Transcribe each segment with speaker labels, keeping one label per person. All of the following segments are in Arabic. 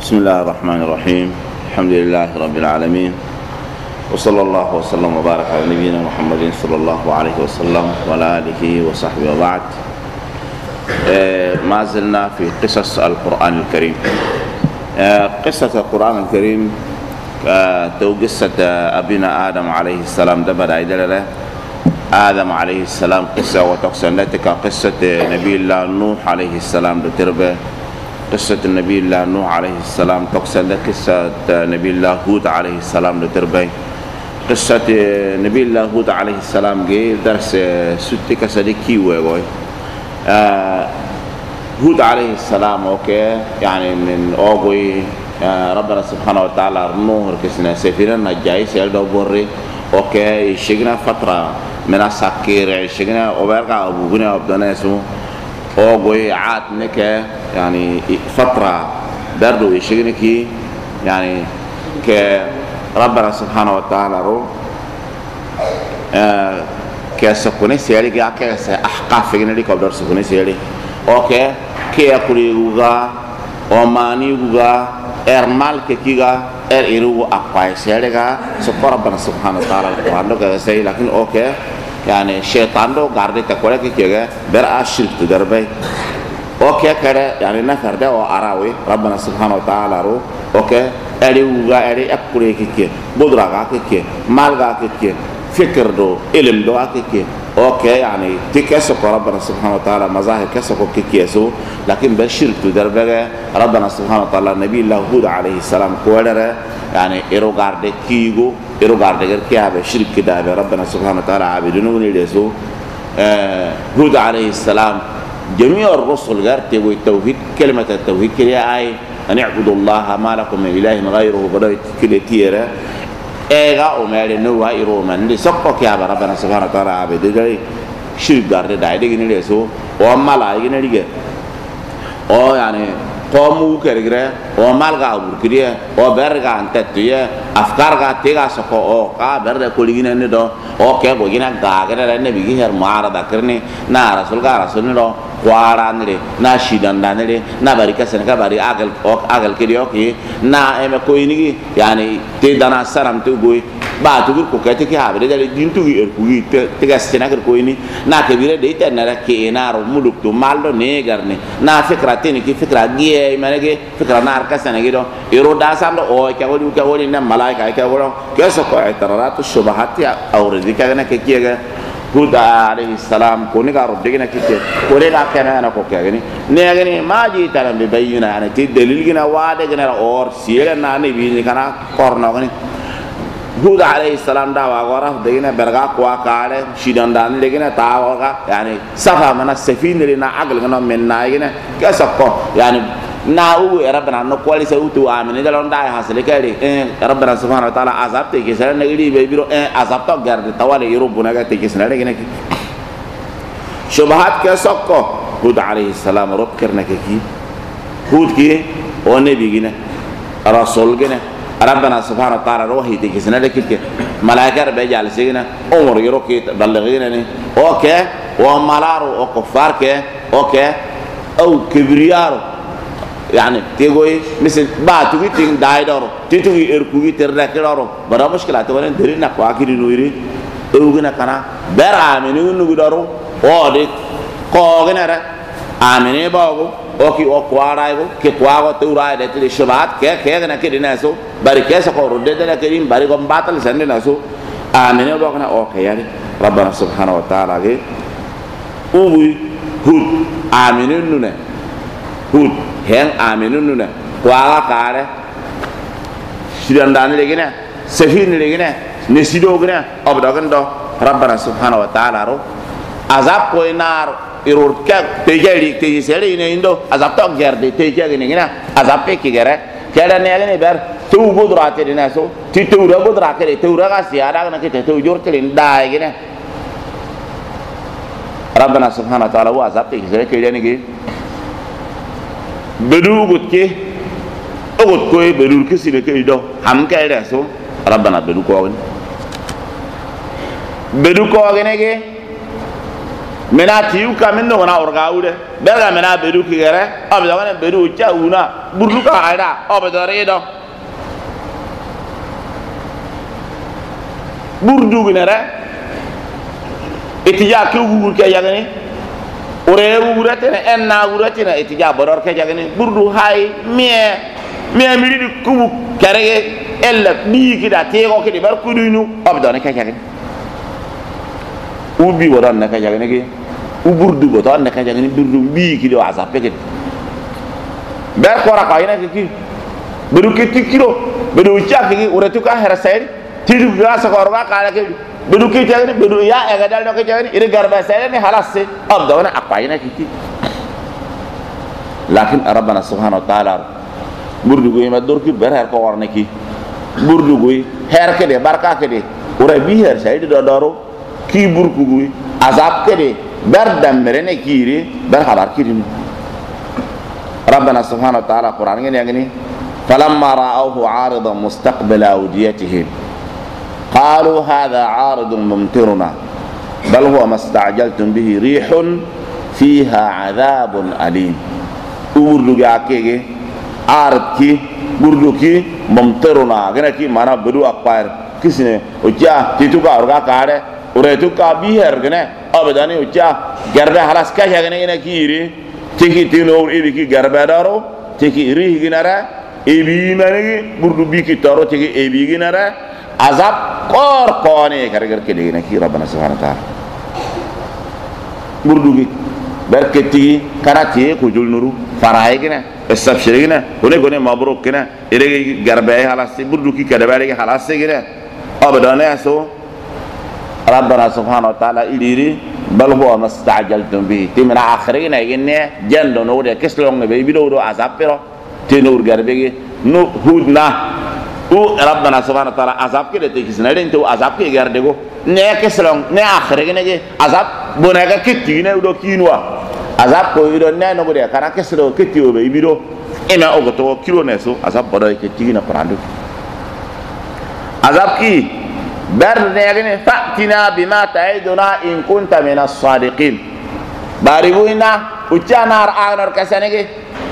Speaker 1: بسم الله الرحمن الرحيم. الحمد لله رب العالمين، وصلى الله وسلم وبارك على نبينا محمد صلى الله عليه وسلم وعلى آله وصحبه وبعد. ما زلنا في قصص القرآن الكريم. قصة القرآن الكريم قصة أبينا آدم عليه السلام. ده بدأ يدلله آدم عليه السلام قصة وتقسنتك قصة نبي الله نوح عليه السلام. ده تربه قصة النبي الله نوح عليه السلام. تقسنت قصة نبي الله هود عليه السلام. ده تربه قصة نبي الله هود عليه السلام. جي درس ستك صديقي ويقول هود عليه السلام. اوكي يعني من اوغوي ربنا سبحانه وتعالى نوح كسنا سفينة نجاي سيلدو بوري. اوكي يشغنا فترة من السكير يشغنا وبرقى ابوغنا وابدناسو اوغوي عاد نك يعني فترة بردو يشغنا كي يعني ك ربنا سبحانه وتعالى رو كسكوني سيالي كأكيس أحقاف فينا لي كبر سكوني سيالي. اوكي كي أقولي يوغا أماني يوغا إرمال كيغا إيرو أقوى سيالي كا سكر ربنا سبحانه وتعالى القرآن ده كذا. لكن اوكي يعني شيطان ده غاردي تقولك كيغا برأشيل تدربي. اوكي كده يعني نفر ده وأراوي ربنا سبحانه وتعالى رو اوكي أري يوغا أري أقولي كي بدرا كي مال كي فكر دو علم دو كي. اوكي يعني تكسب ربنا سبحانه وتعالى مظاهر كسب كيسو. لكن بشير تدربه ربنا سبحانه وتعالى نبي الله هود عليه السلام كولره يعني ايرو غارد كيغو ايرو غارد كيا بشير كده ربنا سبحانه وتعالى عابدون ونيدسو. هود عليه السلام جميع الرسل غيرت التوحيد كلمه التوحيد كده اي ان اعبدوا الله ما لكم من اله غيره بدات كلتيره ايغا اومالي نو وايرو من دي سوكو كيا ربنا سبحانه وتعالى عبد دي شرك غارد داي دي نيلسو او مالا يغني دي او يعني قومو كرغرا او مالغا بركريا او برغا انتتيه افكار غا تيغا سوكو او كا برد كوليغين ندو او كيغو غينا غاغرا النبي غير معارضه كرني نا رسول غا رسول نو قوارانري نا شيدان دانري نا باريكا سنكا باري اغل كيديوكي نا ام كويني يعني تي دانا سرام توغوي با توغ كو كاتي كي هابري دالي دينتوغي اركوغي تيغا سيناكر كويني نا كبيره ديتا نرا كي نارو مولوك تو مالدو نيغارني نا فكراتيني كي فكرا غي مانغي فكرا نار كاسنغي دو يرو داساندو او كاولي نا ملائكه كاولو كيسو كو اعتراضات الشبهات اوريدي كاغنا كيكيغا هود عليه السلام كوني غارو دغنا كيكي كوني غا كانا انا كو كاغني نيغني ما جيتا بيبينا يعني تي دليل غنا وادغنا اور سيرنا نبي كانا كورنوغني. هود عليه السلام دا واغورا دغنا برغا كوا كاله شيدان دان لغنا تاوغا يعني صفا من السفينه لنا عقل غنا من نايغنا كسكو يعني ناو ربنا نقول سوتو امين دلون داي حاصل كاري ربنا سبحانه وتعالى عذاب تيكسر نغري بيبيرو عذاب تو غرد توالي يربنا تيكسر لغنا شبهات كسكو. هود عليه السلام رب كرنا كي هود كي او نبي غنا رسول غنا ربنا سبحانه وتعالى روحي تيكسر لكي ملائكه بيجال سيغنا عمر يروكي بلغينا اوكي وملارو او كفار كي اوكي او كبريارو يعني تيجوي مثل باتوي تين دايدورو تيتوي اركوي تركلورو برا مشكلات ولا درينا كواكيري نويري اوغنا كانا برا منو نغدورو اودي كوغنا را امني باغو اوكي او كوارايغو كي كواغو توراي دتي شبات كيغنا كيديناسو باركيسا كورو ددنا كريم باريغو باتل سندناسو امني باغنا اوكي يعني ربنا سبحانه وتعالى غي اوي هود امني نونه هود هن آمنون نونه قواعد كاره شيران داني لكنه سفين لكنه نسيدو كنه أبداً دو ربنا سبحانه وتعالى رو عذاب كوي نار يرورك تيجي سيري إنه عذاب تو غيرد تيجي كنه عذاب كي غيره كذا نيجي بير تو بدرات لنا سو تيتورا بدرات كده تورا كاسيارا كنا كده تيجور كلين داي كنه ربنا سبحانه وتعالى هو عذاب تيجي سيري كده نيجي بدوغت كي اوغت كوي بدور كسي لكي دو هم كاي رسو ربنا بدو كوغن mena tiu ka min no na orga ude berga mena bedu ki gere ab da wana bedu cha una burlu ka aida ob da redo burdu ginere itija ke gugur ke yagani ore urate ne enna urate ne itija bodor ke yagani burdu hay mie miri di kubu karege ella bi ki da te ko ke di bar kudunu ob da ne ke yagani ubi wadan ne ke yagani ki uburdu botan ne ke yagani burdu bi ki do azap ke ber ko ra ka ina ki bedu ke tikiro bedu cha ki ore tu ka hera sai tidu ga sa ko ra ka ke bedu ki jagani bedu ya e ga dal do ke jagani ire garba sai ne halas se ab da wana akwaina ki lakin rabbana subhanahu wa ta'ala burdu go ma dor ki ber her ko warne ki burdu go her ke de barka ke de ore bi her sai do doro ki burku go azab ke de ber dam mere ne kiri ber halar kiri rabbana subhanahu wa ta'ala quran ngene ngene falamma ra'awhu 'aridan mustaqbila awdiyatihim قالوا هذا عارض ممطرنا بل هو ما استعجلتم به ريح فيها عذاب أليم وردو جاكيجي عارضكي بردوكي ممطرنا غنكي مانا بدو أقبار كسنة وجا تيتوكا أرغا كاره وريتوكا بيهر غنة أبداني وجا غربة حلاس كاشا غنة غنة كيري تيكي تينور إبي كي غربة دارو تيكي ريه غنة إبي ماني بردو بيكي تارو تيكي إبي غنة azab kor kone kare-kare kele na ki rabbana subhanahu wa ta'ala burdugi berketi karati ko julnuru faray gina estabshir gina gone mabruk gina ere garbe halas burduki kada bare halas gina abadana so rabbana subhanahu wa ta'ala iliri bal huwa mastajaltum bi timna akhirina gine jando no de keslong be bido do azab pero tenur garbe no hudna u rabbana subhanahu wa ta'ala azab ke de kisna den to azab ke garde go ne ke selong ne akhire ne ge azab bonaga kitti ne do kinwa azab ko ido ne no bude kana ke selo kitti o be ibido ina o to kilo ne so azab bodo ke tigina prandu azab ki bar ne ne fatina bima ta'iduna in kunta min as-sadiqin bariguina uchanar anar kasane ge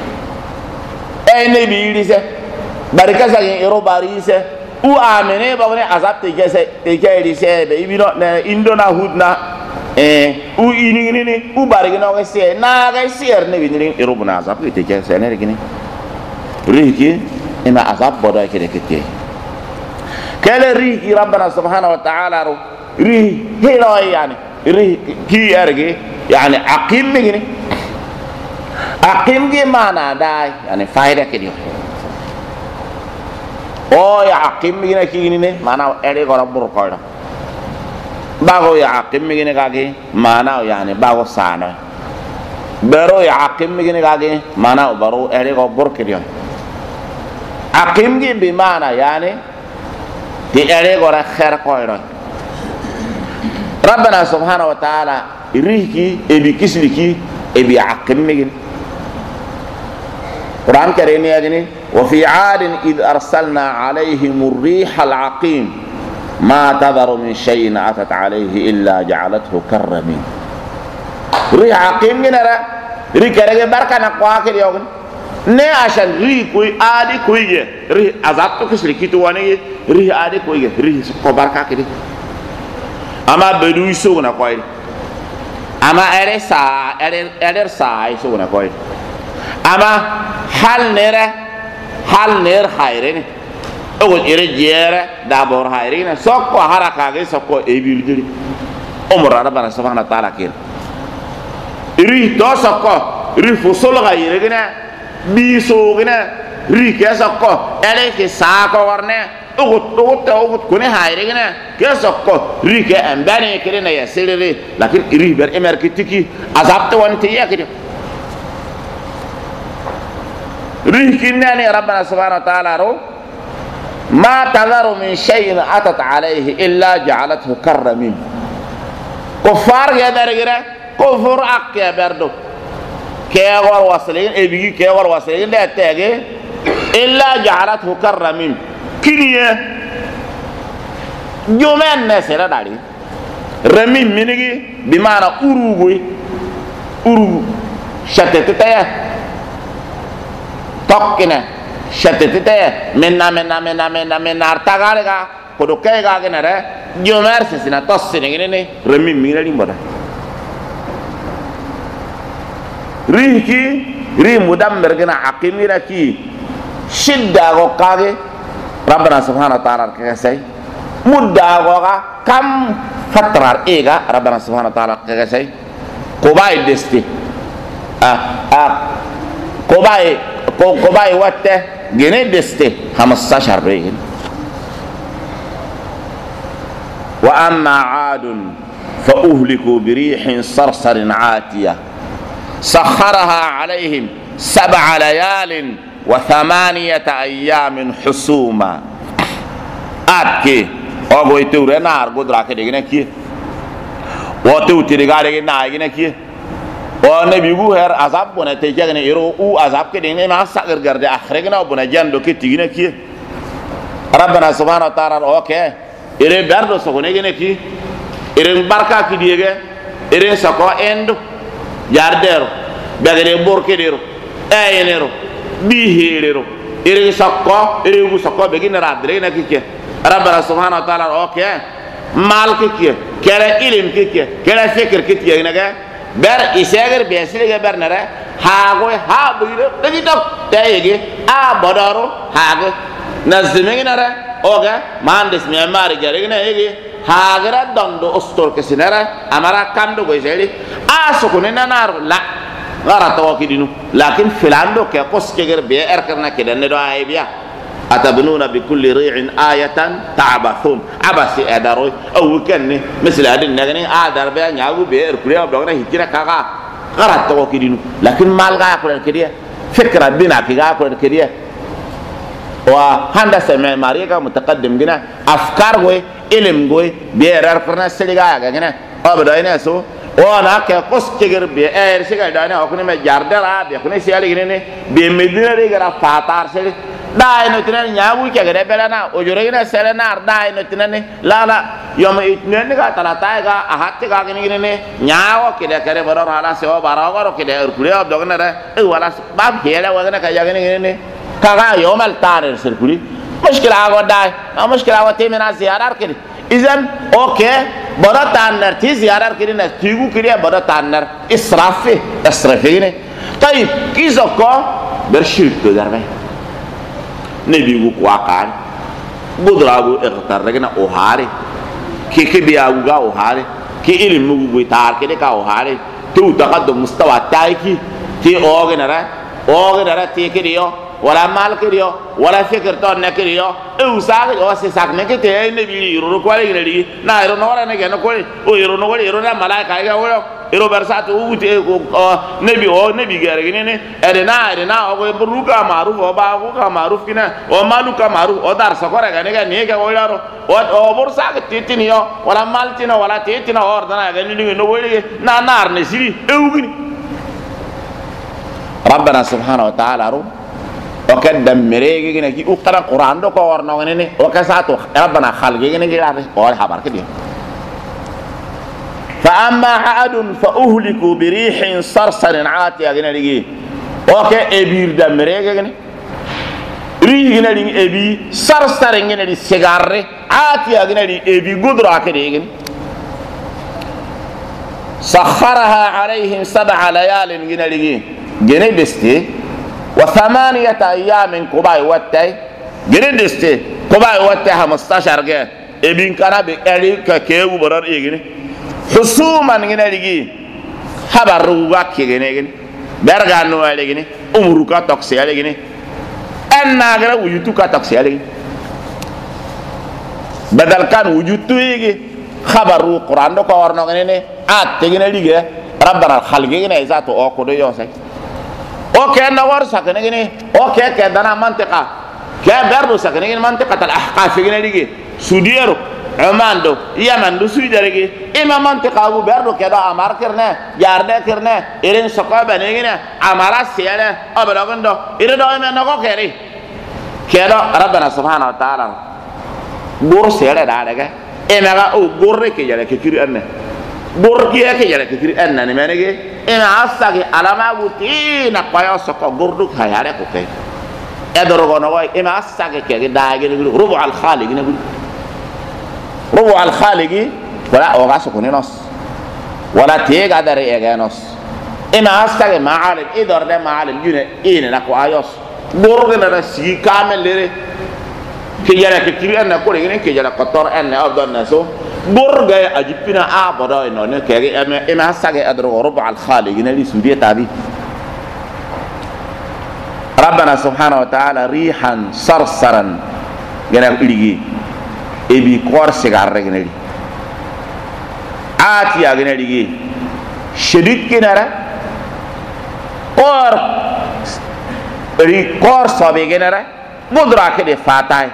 Speaker 1: ne bi rise barika sa yin bari se u amene ba ne azab te ke se be ibino ne indona hudna u inini ni u bari no ke se na ga sier ne binrin ero buna azab te ke se ne gini riki ina azab boda ke de ke kale riki rabbana subhanahu wa ta'ala ri hilo yani ri ki erge yani aqim gini aqim ge mana dai yani faida ke dio oh ya aqim gini kini ne mana ere gora bur koida bago ya aqim gini kage mana yani bago sana baro ya aqim gini kage mana baro ere go bur kiriyo aqim gi bi mana yani di ere gora khair koida rabbana subhanahu wa ta'ala iriki ebi kisliki ebi aqim gini Quran karim ya gini وفي عاد إذ أرسلنا عليهم الريح العقيم ما تذر من شيء أتت عليه إلا جعلته كالرميم ريح عقيم جنرا ريح كرجة بركة نقوى كريوم نه عشان ريح كوي عادي كوي ريح عذاب كسركي تواني ريح عادي كوي ريح كبركة كري أما بدوي سو نقوى أما إرسا سو نقوى أما hal ner hayrene o ere jere dabor hayrene sokko haraka ge sokko e birdiri umra rabbana subhanahu wa ta'ala kin ri to sokko ri fusol hayre gena bi so gena ri ke sokko ere ke sa ko warne o ko ne hayre gena ke sokko ri ke ambane kire na yasirere lakin ri ber emer kitiki azab to wonte yakide ريكنني ربنا سبحانه وتعالى ما تذر من شيء أتت عليه إلا جعلته كالرميم كفار يا برجرة كفر أك يا بردو كيور وصلين إبيجي كيور وصلين لا تاجي إلا جعلته كالرميم كنيه يومين نسير داري rami minigi bimana urugu shatetete tokkine shatetete menna artagarega kodo kayga genere jomerse sina tossine gene rami mingi limboda ri mudammir gena aqimira ki shidda go kage rabbana subhanahu wa ta'ala kasai mudda go kam fatrar ega rabbana subhanahu wa ta'ala kasai kobai desti kobai watte gene desti 15 regin wa amma aadun fa uhliku bi rihin sarsarin aatiyah سخرها عليهم 7 ليال و8 أيام حسوما أكي أقول توري نار قدرة كده كي وتو تريغا كده كي ونبي يقول عذاب بنا تيجي يرو أو عذاب كده ما سأقدر قرد آخرنا وبنا جندو كده كي ربنا سبحانه وتعالى أوكي إيرين بردو سكونه كي إيرين بركة كده إيرين سكوا إندو yardero bagere borkedero ayenero biherero ere sakko begina radre na kike rabbana subhanahu wa ta'ala okay mal kike kere ilim kike kere fikir kike naga ber isager besile ber nare hago ha bire dagito tayege a bodoro hago nazmegina re oga mandes mi mari gare na ege hagara dondo ostor kesinara amara kando go jeli asukune nanar la gara tawakidinu lakin filando ke koskeger be erkarna kedane do aybiya atabnuna bi kulli ri'in ayatan ta'bathun abasi adaro aw kanni misal adin nagani adar be nyagu be erkuriya dogna hikira kaga gara tawakidinu lakin mal ga ko kediya fikra bina ki ga ko kediya wa handa sema mariga mutaqaddim gina afkar goy ilim goy berar karna seliga ga gina abada ina so ona ke kostiger be siga dana okune me jardara be kune seli gine be medina re gara fatar seli dai no tinan nyawu ke gare belana o jore gina selena dai no tinan la yom itnen ga talata ga ahatti ga gine ne nyawo ke de kare baro hala se o barago ke de urkure ob dogna re e wala bab hele wagana ka jagine ne kaga yomal tarir sirkuli mushkila ago dai mushkila ago temina ziyarar kiri izan okay bada tanner ti ziyarar kiri na tigu kiri bada tanner israfi ne tayib kizoko bershirk to darbe nebigu kwaqan budragu iqtar regna ohare ki biagu ga ohare ki ilmu gu tar kiri ka ohare tu taqaddum mustawa taiki ti ogenara ti kiriyo wala mal kiriyo wala fikir ton ne kiriyo e usag o se sak ne ke te ne bi ru ko le ni na ro no wala ne ke no ko o ro no wala ro na malaika ga wala ro bersatu u te ne bi gere ne ere na o ko ruka maruf o ba ko ka maruf kina o malu ka maruf o dar sa ko ga ne ga ne ga wala ro o bor sak titini yo wala mal tino wala titino ordana ga ni no wala na nar ne siri e ugini rabbana subhanahu wa ta'ala ro وكدم مريجي نجي أقرأ القرآن دو كورنا ونني وكساتو ربنا خلقي نجي لابس قول حبار كده فأما عاد فأهلكوا بريح صرصر عاتية نجي وك أبير دم مريجي ريح نجي أبي صرصر نجي سيجارة عاتية نجي أبي قدرة كده سخرها عليهم 7 ليال نجي جني بستي و8 أيام كوباي واتاي جريدستي كوباي واتاي 15 جه ابين كانا بيالي كيو برار يغني حسوما نغني حبروا كيغني برغانو عليغني امروكا توكسي عليغني انغرا ويوتوكا توكسي عليغني بدل كان وجوتو يغي خبروا قران دو كو ورنو غني تيغني ليغي ربنا خلقنا ذاته او كودو يوسي اوكي نور سكنه gini اوكي كدنا منطقه كبرلو سكنه gini منطقه الاحقاف gini ligi سوديرو عمان دو يمن دو سودير ligi اما منطقه ابو برلو كدا امر كرنا يارده كرنا ايرن سقابه gini امارا سيله ابلغن دو ايرن دو ما نكو كري كدا ربنا سبحانه وتعالى بور سيله دادغه enaga o gorre ke yala ke kiri anna gorki ke yala ke kiri anna ne menege ina asagi alama guti na payo soko gordu khayare ko ke edoro gono way ina asagi ke daage ne rubu al khaliq ne rubu al khaliqi wala o gaso ko nos wala tega dare eganos ina asagi ma'al idor de ma'al yune ina na ko ayos gorgo na si kamel lere ke yala ke kiri anna ko ne ke yala qatar anna afdal naso gorga ajipina abada no ne ke ina asagi adro rubu al khaliq ne li sudiyat abi ربنا سبحانه وتعالى ريحا صرصرا جنا إليه إبي كور سجار جنا إليه آتي جنا إليه شديد كنارا كور إليه كور صابي جنارا مدرك كده فاتاي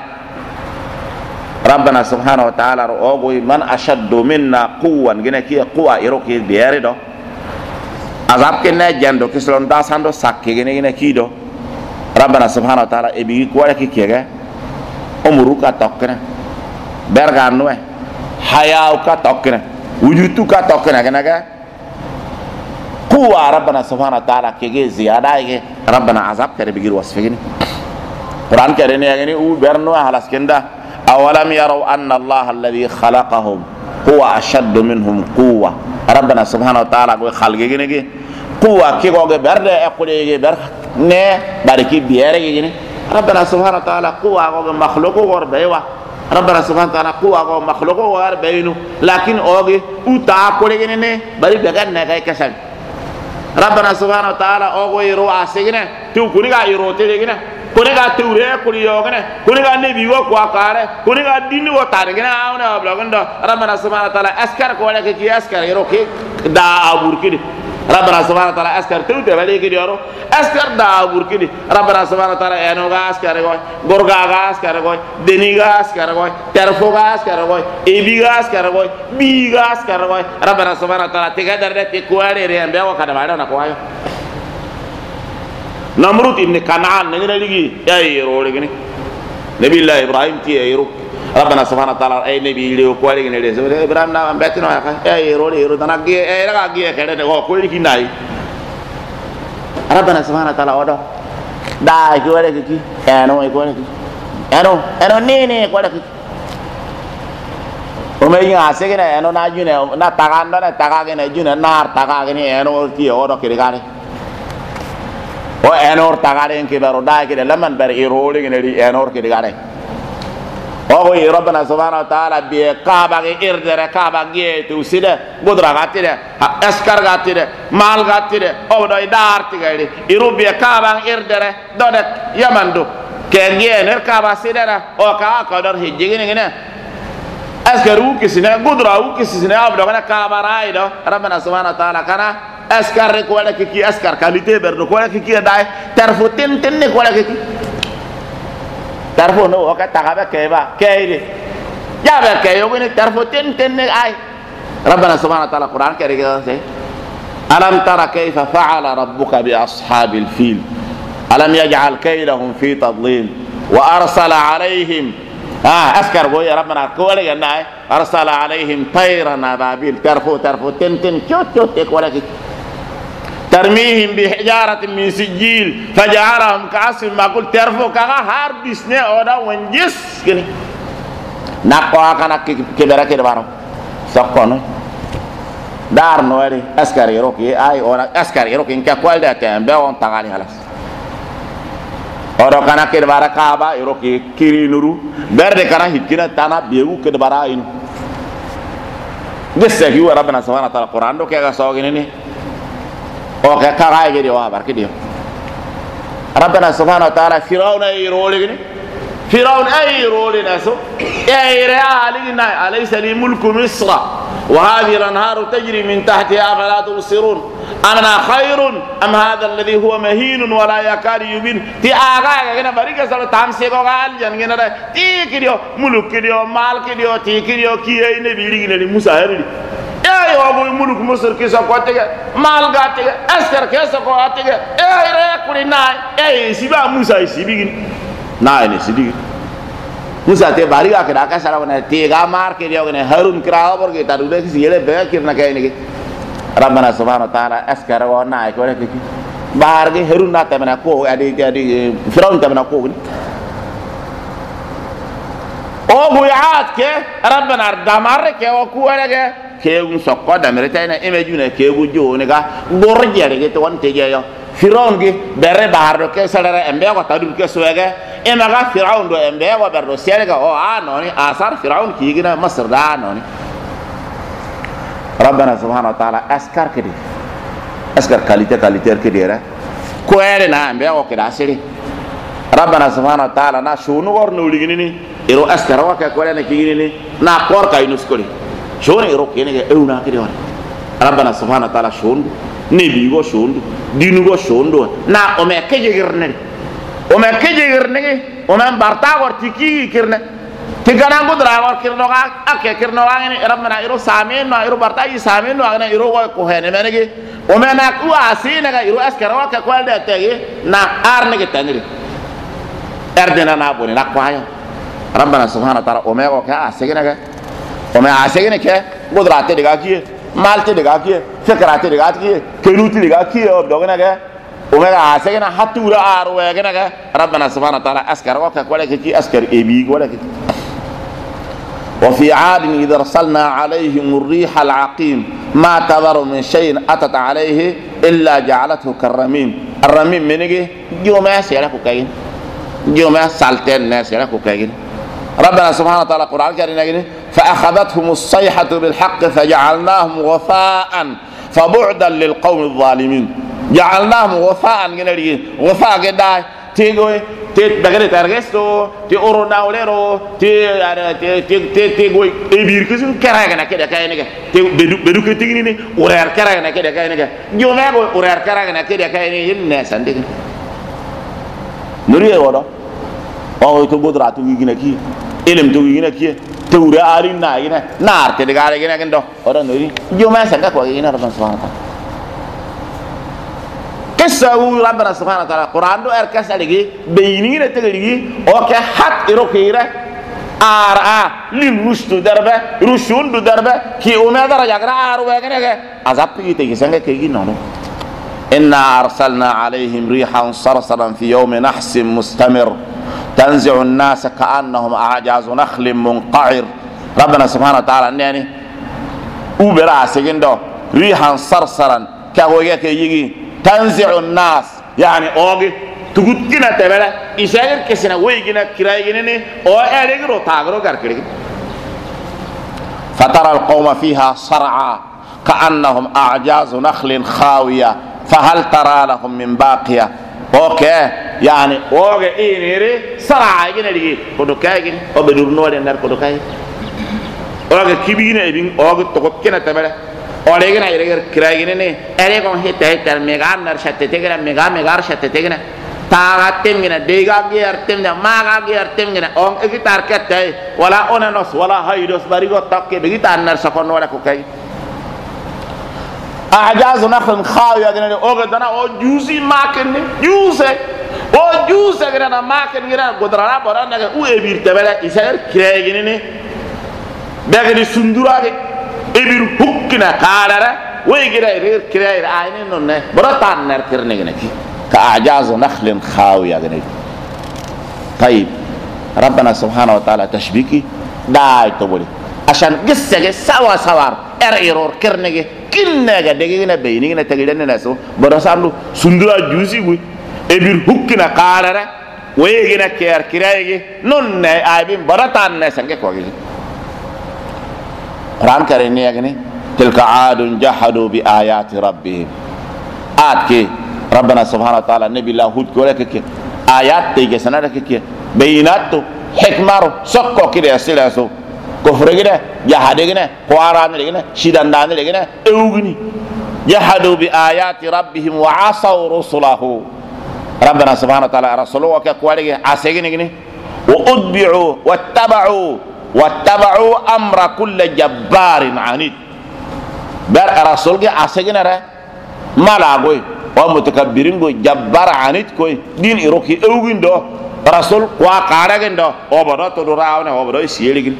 Speaker 1: ربنا سبحانه وتعالى رؤوي من أشد منا قوة جنا كي قوة إيروكي بياردو عذاب كنا جندو كسلون داساندو ساكي جنا كيدو ربنا سبحانه وتعالى ابي كولا كي كيغا امروكا توكنا برغانوه حياوكا توكنا وجودوكا توكنا كناغا قوة ربنا سبحانه وتعالى كيغي زيادة ربنا عذاب كري بيغير وصفين قرآن كريم يعني او برنوه خلاص كندا اولم يروا ان الله الذي خلقهم هو اشد منهم قوة ربنا سبحانه وتعالى خلقي نيغي قوة كيغو برده اقولي بر ne bariki biere gini rabbana subhanahu wa ta'ala quwa go makhluqo gor bewa rabbana subhanahu wa ta'ala quwa go makhluqo gor beinu lakin oge uta ko gini ne bari began ne kay kasan rabbana subhanahu wa ta'ala ogo iro asegine tu kuniga iro te gini kuniga tuure kuri yogene kuniga ne biwo ko akare kuniga dinu wo tar gini awna blogondo rabbana subhanahu wa ta'ala askar ko wala ke askar iro ke da aburkidi ربنا سبحانه وتعالى أسكر تودي بليك ديارو أسكر داور كدي ربنا سبحانه وتعالى إنه أسكر كوي غورغا أسكر كوي دنيغا أسكر كوي ترفوغا أسكر كوي إبيغا أسكر كوي بيغا أسكر كوي ربنا سبحانه وتعالى تقدر ده تكواري ريان بيا وكذا بعده نكوايو نمرود ابن كنعان نجنا لقي أي رولي كني نبي الله إبراهيم تي أيرو ربنا سبحانه وتعالى أي نبي يليو كوالي كني ليس إبراهيم نام بيتنا يا خا أي رولي يرو دنا جي أي رجع جي كده ده هو كوالي كناي ربنا سبحانه وتعالى وده دا كوالي كي أنو كوالي كي أنو نيني كوالي كي ومين عسكري أنو ناجينه نا تاغان ده تاغان جينه نار تاغان أنو كي أورو كده كاره o enor tagare en kibaro da kide laman bar iroli ngeli enor kide gare o go rabbana subhanahu wa ta'ala bi kaaba ge irdere kaaba ge tu side budra gatide askar gatide mal gatide o do dar tigade irubi kaaba irdere do de yamandu ke ngene kaaba sidera o ka dar hijigine ngene askaru kisine budra u kisine abdo kana kaaba raido rabbana subhanahu wa ta'ala kana askar ko wala ki askar qualité berdo ko wala ki dai tarfo ten ne ko wala ki tarfo no o ka tagaba keba kayde jabe kayo ni tarfo ten ne ay rabbana subhanahu wa ta'ala quran kare ga say alam tara kayfa fa'ala rabbuka bi ashabil fil alam yaj'al kaydahum fi tadlil wa arsala alayhim askar go ya rabbana ko wala ganna arsala alayhim tayran ababil tarfo ten chot ko wala ki ترميهم بحجارة من سجيل فجعلهم كعصف مأكول تعرفوا كذا هار بسنة أودا ونجس كني نقوا كنا كبيرة كده بارو سكونو دار نواري أسكاري روكي أي أونا أسكاري روكي إنك قال ده تيمبا وان تغاني خلاص أودا كنا كده بارا كابا روكي كيري نورو برد كنا هيكنا تانا بيهو كده بارا إنو جس هو ربنا سبحانه وتعالى القرآن دو كذا سوغي نني oke karai gede wa bar kidi rabbana subhanahu wa ta'ala fir'auna yiroli gini fir'aun ay yiroli naso ay realina alaysa li mulku misra wa hadhihi al-anharu tajri min tahtiha afala tubsirun ana khairun am hadha alladhi huwa mahin wa la yakadu yubin ti aga gena barika sal tamse ko gal jan gena ti kidio muluk kidio mal kidio ti kidio kiye ne bi ligina ni musa heridi ay wago muluk musir kisa ko tege mal ga tege askar kesa ko tege ay re kuri nay ay siba musa sibi gini nay ne sibi Musa te bari ga kira ka sara wana te ga mar ke dia ne Harun kira bor ke taru de si yele be kirna kay ni Rabbana subhanahu wa ta'ala askara wa na ko ke bar ge Harun na tamana ko adi Firaun tamana ko ni o buyat ke Rabbana damar ke o ku wala ke un sokko damere tayna imeju ne ke bu jo ne ga bor jere ke to wonte je yo Firaun ge bere bar do ke sara embe ko tadu ke soege emaga Firaun do embe ko berdo serga o no ni asar Firaun ki gina Masr da no ni Rabbana subhanahu wa ta'ala askar ke di askar kalite ke dira ko ere na embe ko ke da siri Rabbana subhanahu wa ta'ala na shunu gor no ligini ni iro askar wa ka ko ne ki gini ni na kor kay nuskori shunu iro kene ke euna ke di Rabbana subhanahu wa ta'ala shunu nebi go shunu dinu go shunu na o me ke jigirne o me ke jigirne o me barta gor tiki kirne tigana go dra gor kirno ga ake kirno ga ni Rabbana iro samen no iro barta yi samen no agna iro ko hene menege o me na ku asina ga iro askar wa ka kwalde tege na arne ke taniri erdena na boni na kwayo Rabbana subhanahu wa ta'ala o me ko ka asegena ga o me asegena ke gudrate diga kiye malte diga kiye fikrate diga kiye kenuti diga kiye o dogena ga o me ga asegena hatura aru wegena ga Rabbana subhanahu wa ta'ala askar wa ka kwale ki askar ebi wala ki وفي عاد إذا أرسلنا عليهم الريح العقيم ما تذر من شيء أتت عليه إلا جعلته كالرميم الرميم منجي يوم سيرك كاين يوم سالتين ناس يرك كاين ربنا سبحانه وتعالى القرآن الكريم فأخذتهم الصيحة بالحق فجعلناهم غثاء فبعدا للقوم الظالمين جعلناهم غثاء غثاء كده تيجوي تبغى ترجسو تورنا وليرو تيجوي إبير كسر كراغنا كده كاينك بدو كتيجني ورير كراغنا كده كاينك يوم أقول ورير كراغنا كده كاينك الناس عندك نوريه ولا أو تبغى دراتو يجينا كي إلهم تو يجينا كي تورا أرين ناينا نار تدعى يجينا كندا orang nuri يوم أسنجك ويجينا ربنا سبحانه وتعالى كساو ربنا سبحانه وتعالى القرآن دو أركز عليه بينينا تقولي أوكي حت إروكيرة آرا للرشد دربة رشون دربة كي أمي درجة كرا آرو بيجنا عذاب كي تيجي كي نانو إنا أرسلنا عليهم ريحا صرصرا في يوم نحس مستمر تنزع الناس كأنهم أعجاز نخل منقعر ربنا سبحانه وتعالى يعني أوبرا سجندو ريحا صرصرا كهوجا كيجي تنزع الناس يعني اوغي تغوتينا تبلا يساير كسنا ويغينا كرايغيني او اليغرو تاغرو غاركري فترى القوم فيها صرعى كانهم اعجاز نخل خاويه فهل ترى لهم من باقيه اوكي يعني اوغي اينيري صرعى غينا دي كودوكاي او بدور نودي نار كودوكاي اوغي كيبينا ايبين اوغي تغوتينا تبلا Orang yang ada kira gini ni, ada kong hita megar nar syarat tegena, megar syarat tegena, tagat tim gina, dega giar tim gina, maga giar tim gina, ong egitar kete, wala onanos, wala haidos barigo takke, begitar nar sakon wala kukai. Ajaz nakhlin khawiya gina, oge dana o juicy makan ni, juice gina na makan gina, godrana boran naga u ebir tebela, isar kira gini ni, bagni sundura ge. Ibir hukkina kalara ويجري يرير كراير عينين نونه برطان نر كرني جنكي كأعجاز نخل خاوية جنكي. طيب ربنا سبحانه وتعالى تشبيكي داي تقولي عشان قصة سوا سوار إيرور كرني كنا جدينا بيننا تجدنا ناسو براساملو سندرا جوسي بوي إبير هكنا كارا ويجينا كير كرايجي نونه عيبين برطان نسنجك واجي. قرآن كريني أغني تلك عاد جحدوا بآيات ربهم آت كي ربنا سبحانه وتعالى نبي الله هود كولا كي آيات تيجي سنة كي بيناتو حكمارو سكو كده سلاسو كفر كده جحد كده قواران كده شيدان كده أوغني جحدوا بآيات ربهم وعصوا رسله ربنا سبحانه وتعالى رسوله وكقوله عسيرين كده وأتبعوا واتبعوا أمر كل جبار عنيد بر رسولك عسيرين را مالا قوي ومتكبرين قوي جبار عنيد قوي دين إروكي أوغين دو rasul wa qaragendo obodo to raawne obodo siyeligi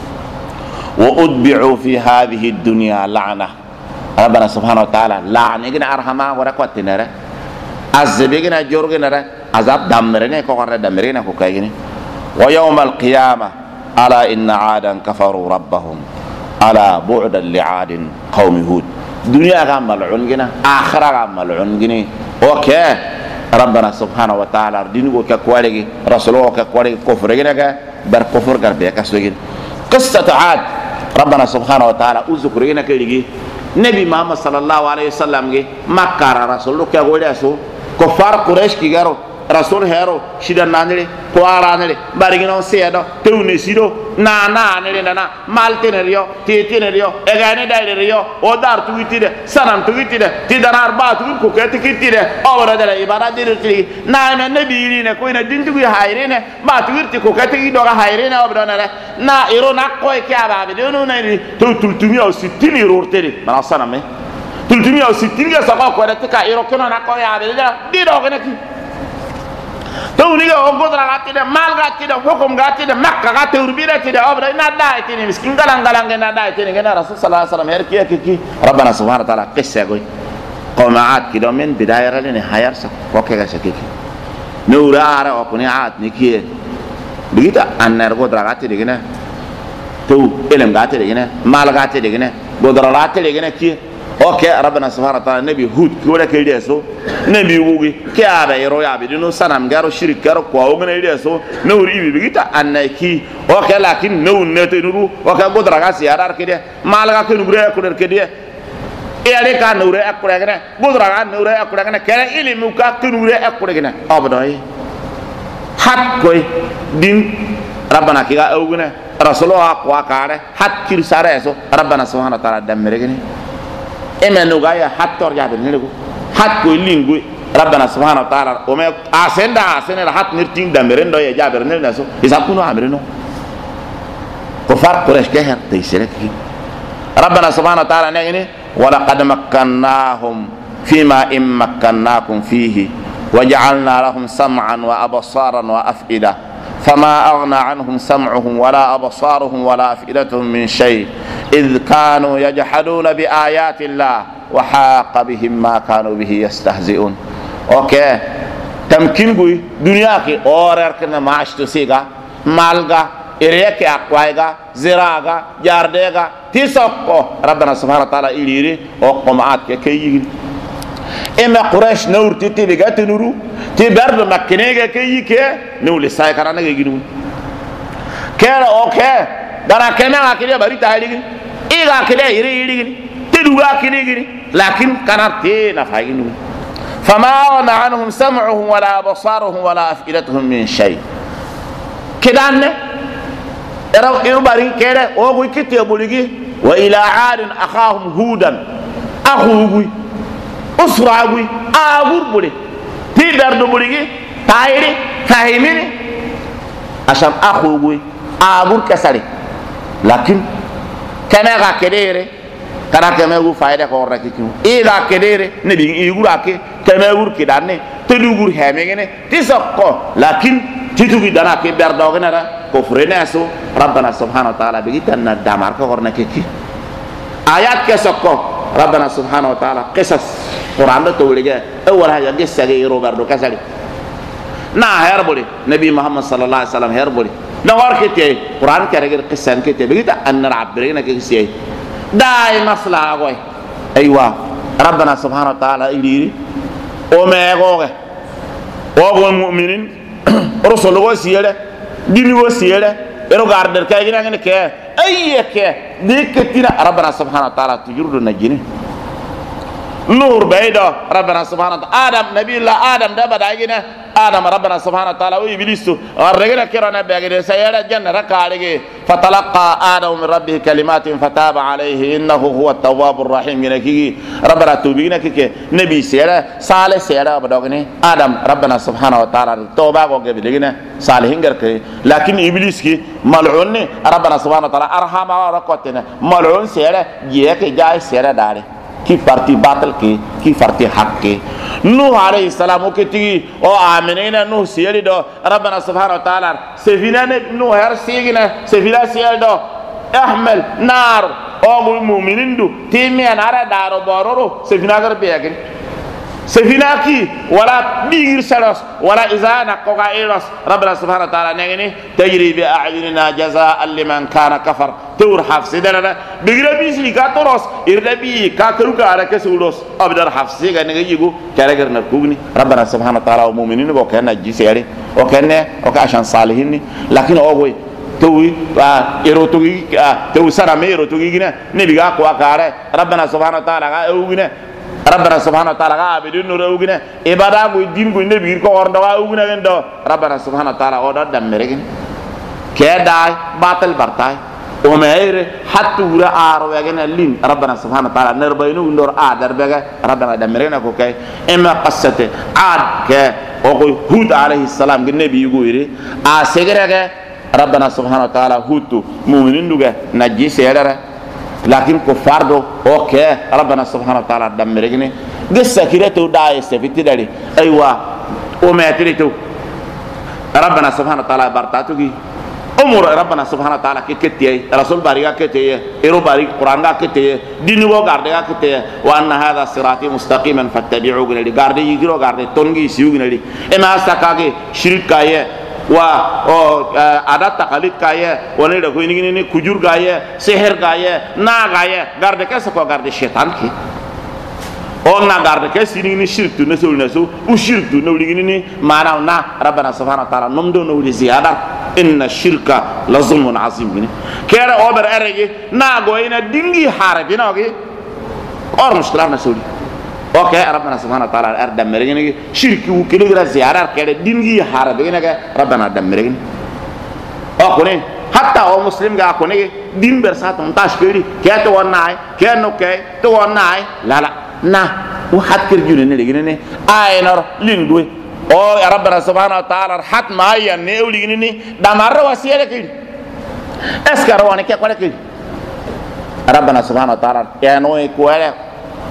Speaker 1: wa udbi'u fi hadhihi ad-dunya la'na rabbana subhanahu wa ta'ala la'nigina arhama wa rakwatinara azbigina jorginara azab damrene ko korre damrene ko kayini wa yawm al-qiyamah ala inna 'adan kafaru rabbahum ala bu'dan li'adin qaumi hud dunya ga mal'un gina akhira ga mal'un gini okay ربنا سبحانه وتعالى دينو كقوالي رسوله كقوالي كفر جنكا بر كفر كربي كسوين قصة عاد ربنا سبحانه وتعالى أذكر جنكا لجي نبي محمد صلى الله عليه وسلم جي مكة رسوله كقولي أسو كفار قريش كي جرو rasul hero shida nanele kwara nele barigino sedo tewne sido na nele na malte rio tete rio egane dai rio odar tuitide sanam tuitide tidanar ba tu ko kete kitide awra dele ibara dirti na nabi ne ko ina dindu hayrene ba tuirti ko kete ido ga hayrene obdonale na iro na ko e kaba be no na ni tultumi o sitini rortere bana saname tultumi o sitini ga sa ko rete ka iro kono na ko ya be di do gene ki tawni ga ogodra gatti de mal gatti de hukum gatti de makka gatti urbira ti de obra ina dai ti ni miskin galang na dai ti ni gena rasul sallallahu alaihi wasallam her ki rabbana subhanahu wa ta'ala qissa goy qawmaat ki do men bidayara le ne hayar sa ko ke ga shaki nura ara o kuni aat ni ki bigita annar godra gatti de gena to elem gatti de gena mal gatti de gena godra gatti de gena ki okay rabbana subhanahu wa ta'ala nabi hud ko da kai deso nabi wugi ke ada yero ya bi dinu sanam garo shirik garo ko o ngene deso nawri bi bigita annaki okay lakin naw nete nuru okay godra ga si arar ke de malga ke nure ko der ke de ere ka nure akure gene godra ga nure akure gene kere ilimu ka ke nure akure gene abdoy hat koy din rabbana ki ga awgune rasulullah ko akare hat kir sare so rabbana subhanahu wa ta'ala damere gene emenu gaya hattor jabe nirgo hat ko lingu rabbana subhanahu wa ta'ala o me asenda hat nirting damere ndo ye jabe nirna so isakuno amreno ko far quraish ke har tayseleki rabbana subhanahu wa ta'ala ne wa laqad makkannahum fima in makkannakum fihi waja'alna lahum sam'an wa absaran wa af'ida فما أغنى عنهم سمعهم ولا أبصارهم ولا أفئدتهم من شيء إذ كانوا يجحدون بآيات الله وحاق بهم ما كانوا به يستهزئون أوكي تمكين بوي دنيا كي أورر كنا معاش تسيغا مالغا إريك أقوايغا زراغا جارديغا تيسوكو ربنا سبحانه وتعالى إليري وقمعات كي إما قريش نور تيتي بغات نورو تي برد مكنيغا كي نولي ساي كرانا جينو كيرا اوكي دانا كنا كده بري تايلي ايغا كده يري تدوغا كده لكن كانت نفاينو فما أغنى عنهم سمعهم ولا بصارهم ولا أفئدتهم من شيء كدان يرو بري كده اوغوي كتي بوليغي وإلى عاد أخاهم هودا أخوغوي أسراغوي آغور بولي تي بردو بوليغي تايري فاهميني عشان أخوغوي آغور كسالي لكن كما غا كديري كنا كما يقول فايدة كورا كيكو إذا كديري نبي يقول أكي كما يقول كداني تلوغور هميني تسوكو لكن تيتوغي دانا كي بردوغنا را كفرناسو ربنا سبحانه وتعالى بيجيتنا دامار كورنا كيكي آيات كسوكو ربنا سبحانه وتعالى قصص قرآن تولي أول حاجة قصة يرو بردو كسالي نا هربولي نبي محمد صلى الله عليه وسلم هربولي نوار كتير قرآن كرجل قصة كتير بيجيتا أن رعبرينا كيسي داي مصلحة قوي أيوة ربنا سبحانه وتعالى إليري وما قوي وهو المؤمنين رسول وسيلة دين وسيلة إنه قاردر كأجنا كنا كه أي كه ديك كتير ربنا سبحانه وتعالى تجرد النجين نور بعيدا ربنا سبحانه وتعالى آدم نبي الله آدم ده بدأ آدم ربنا سبحانه وتعالى وإبليسه الرجل كيرانا بعيدا سيارة جنة ركالة فتلقى آدم من ربه كلمات فتاب عليه إنه هو التواب الرحيم ينكي ربنا توبينا كي نبي سيارة صالح سيارة بدأ آدم ربنا سبحانه وتعالى توبة وجب لجنا صالحين كي لكن إبليس كي ملعون ربنا سبحانه وتعالى أرحم ورقتنا ملعون سيارة جيك جاي سيارة داري ki parti batil ki farti haq ki nuh alayhi salam ke tigi o aminina nuh siyeli do rabbana subhanahu wa ta'ala sefina ne nuh har sigina sefila siyel do ahmal nar o mu'minin du timi anara daro bororo sefina gar beagin sefina ki wala bigir saros wala izana qoga iros rabbana subhanahu wa ta'ala nengini tajri bi a'yunina jazaa'an liman kana kafar tur hafsi dara bigira bisli ka toros irdabi ka karuka ara kesulos abdar hafsi ga ngi yigo karagar na kugni rabbana subhanahu wa ta'ala mu'minin bo kana jisere o kenne o ka shan salihin lakin o goy towi erotogi towi sara me erotogi gina ne biga ko akare rabbana subhanahu wa ta'ala ga ugina rabbana subhanahu wa ta'ala ga abidin no ugina ibada go din go ne bigir ko orndo ga ugina gendo rabbana subhanahu wa ta'ala o do dammeregen ke dai batal bartai o meere hatura aro wagena lin rabbana subhanahu wa ta'ala nerbayno ndor adar bega rabbana dammerena ko kay emma qassate ad ke o go hud alayhi salam ge nabi go ire a segerege rabbana subhanahu wa ta'ala hutu mu'minin duga najji seedara lakin ko fardo o ke rabbana subhanahu wa ta'ala dammerene gessa kireto da estefiti dali aywa o meetrito rabbana subhanahu wa ta'ala bartatu gi umur rabbana subhanahu wa ta'ala ketiye rasul bariga ketiye ero bari quran ga ketiye dinu go garde ga ketiye wa anna hadha sirati mustaqiman fattabi'u gni garde yigiro garde tongi siugni e ma sakage shirka ye wa o adat taqalid kaye woni da ko ni kujur gaye seher gaye na gaye garde kessa ko garde shaytan ki on na garde kessa ni shirku ne sul nasu u shirku no ni mana na rabbana subhanahu wa ta'ala nomdo no li ziyada inna shirka la zulmun azim ni kera ober erege na go ina dingi harabi no gi or mushkila na sul okay rabbana subhanahu wa ta'ala ar dammereni shirki wu kilo gra ziyarar kede dingi harabe nega rabbana dammereni o kone hatta o muslim ga kone din ber saton tash kedi keto wonnay kenno kay to wonnay lala na u hatkir june ne ligine ne aynor lindwe o rabbana subhanahu wa ta'ala hat ma ya ne ligine ni damar wasiyele kedi eskar woni ke kole kedi rabbana subhanahu wa ta'ala eno e kwele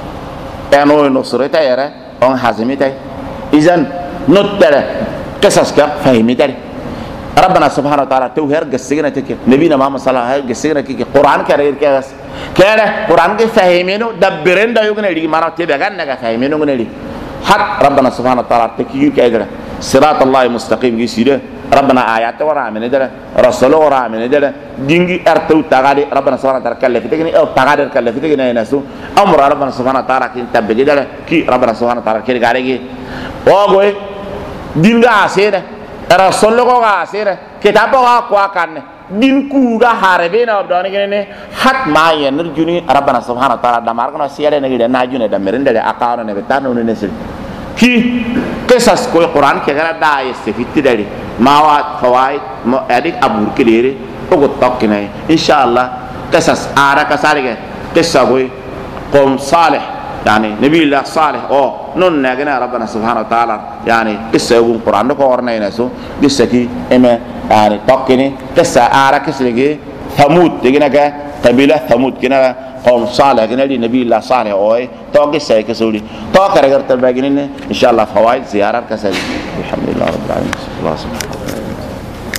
Speaker 1: eno no sureta yere on hazimita izan notere qisasca fahimita rabbana subhanahu wa ta'ala tawhir gasigna tike nabina muhammad sallallahu alaihi wasallam gasigna tike quran kare kere quran ke fahimino dabberen da yugna li marate be ganna ga fahimino ngene li hak rabbana subhanahu wa ta'ala takiyir kaydara sirat allah mustaqim gi sire rabbana ayat wara amene dara rasul wara amene dara dingi artu tagade rabbana subhanahu wa ta'ala kallafi tegni o tagade kallafi tegni nasu amra rabbana subhanahu wa ta'ala kin tabbe dara ki rabbana subhanahu wa ta'ala kiri garegi o goy dinga asere rasul go ga asere kitabo ga ko kanne din ku ga harebe na abdani gene hat ma yenir juni rabbana subhanahu wa ta'ala damar kono siyade ne gide na june da merende akano ne betano ne nesil ki qisas ko quran ke gara da istifitti dali mawa fawaid mo adik abur kelere to go tokkine inshallah qisas ara ka salige qissa boy qom salih yani nabi allah salih o non nagana rabbana subhanahu wa ta'ala yani qissa go quran ko warna ina so qissa ki eme yani tokkine qissa ara kislige thamud digina ga qabila thamud kina قوم صالح كنا نبي الله صالح أوي توقي سايك سولي توقي رجعت الباقيين إن شاء الله فوائد زيارة كسر الحمد لله رب العالمين الله سبحانه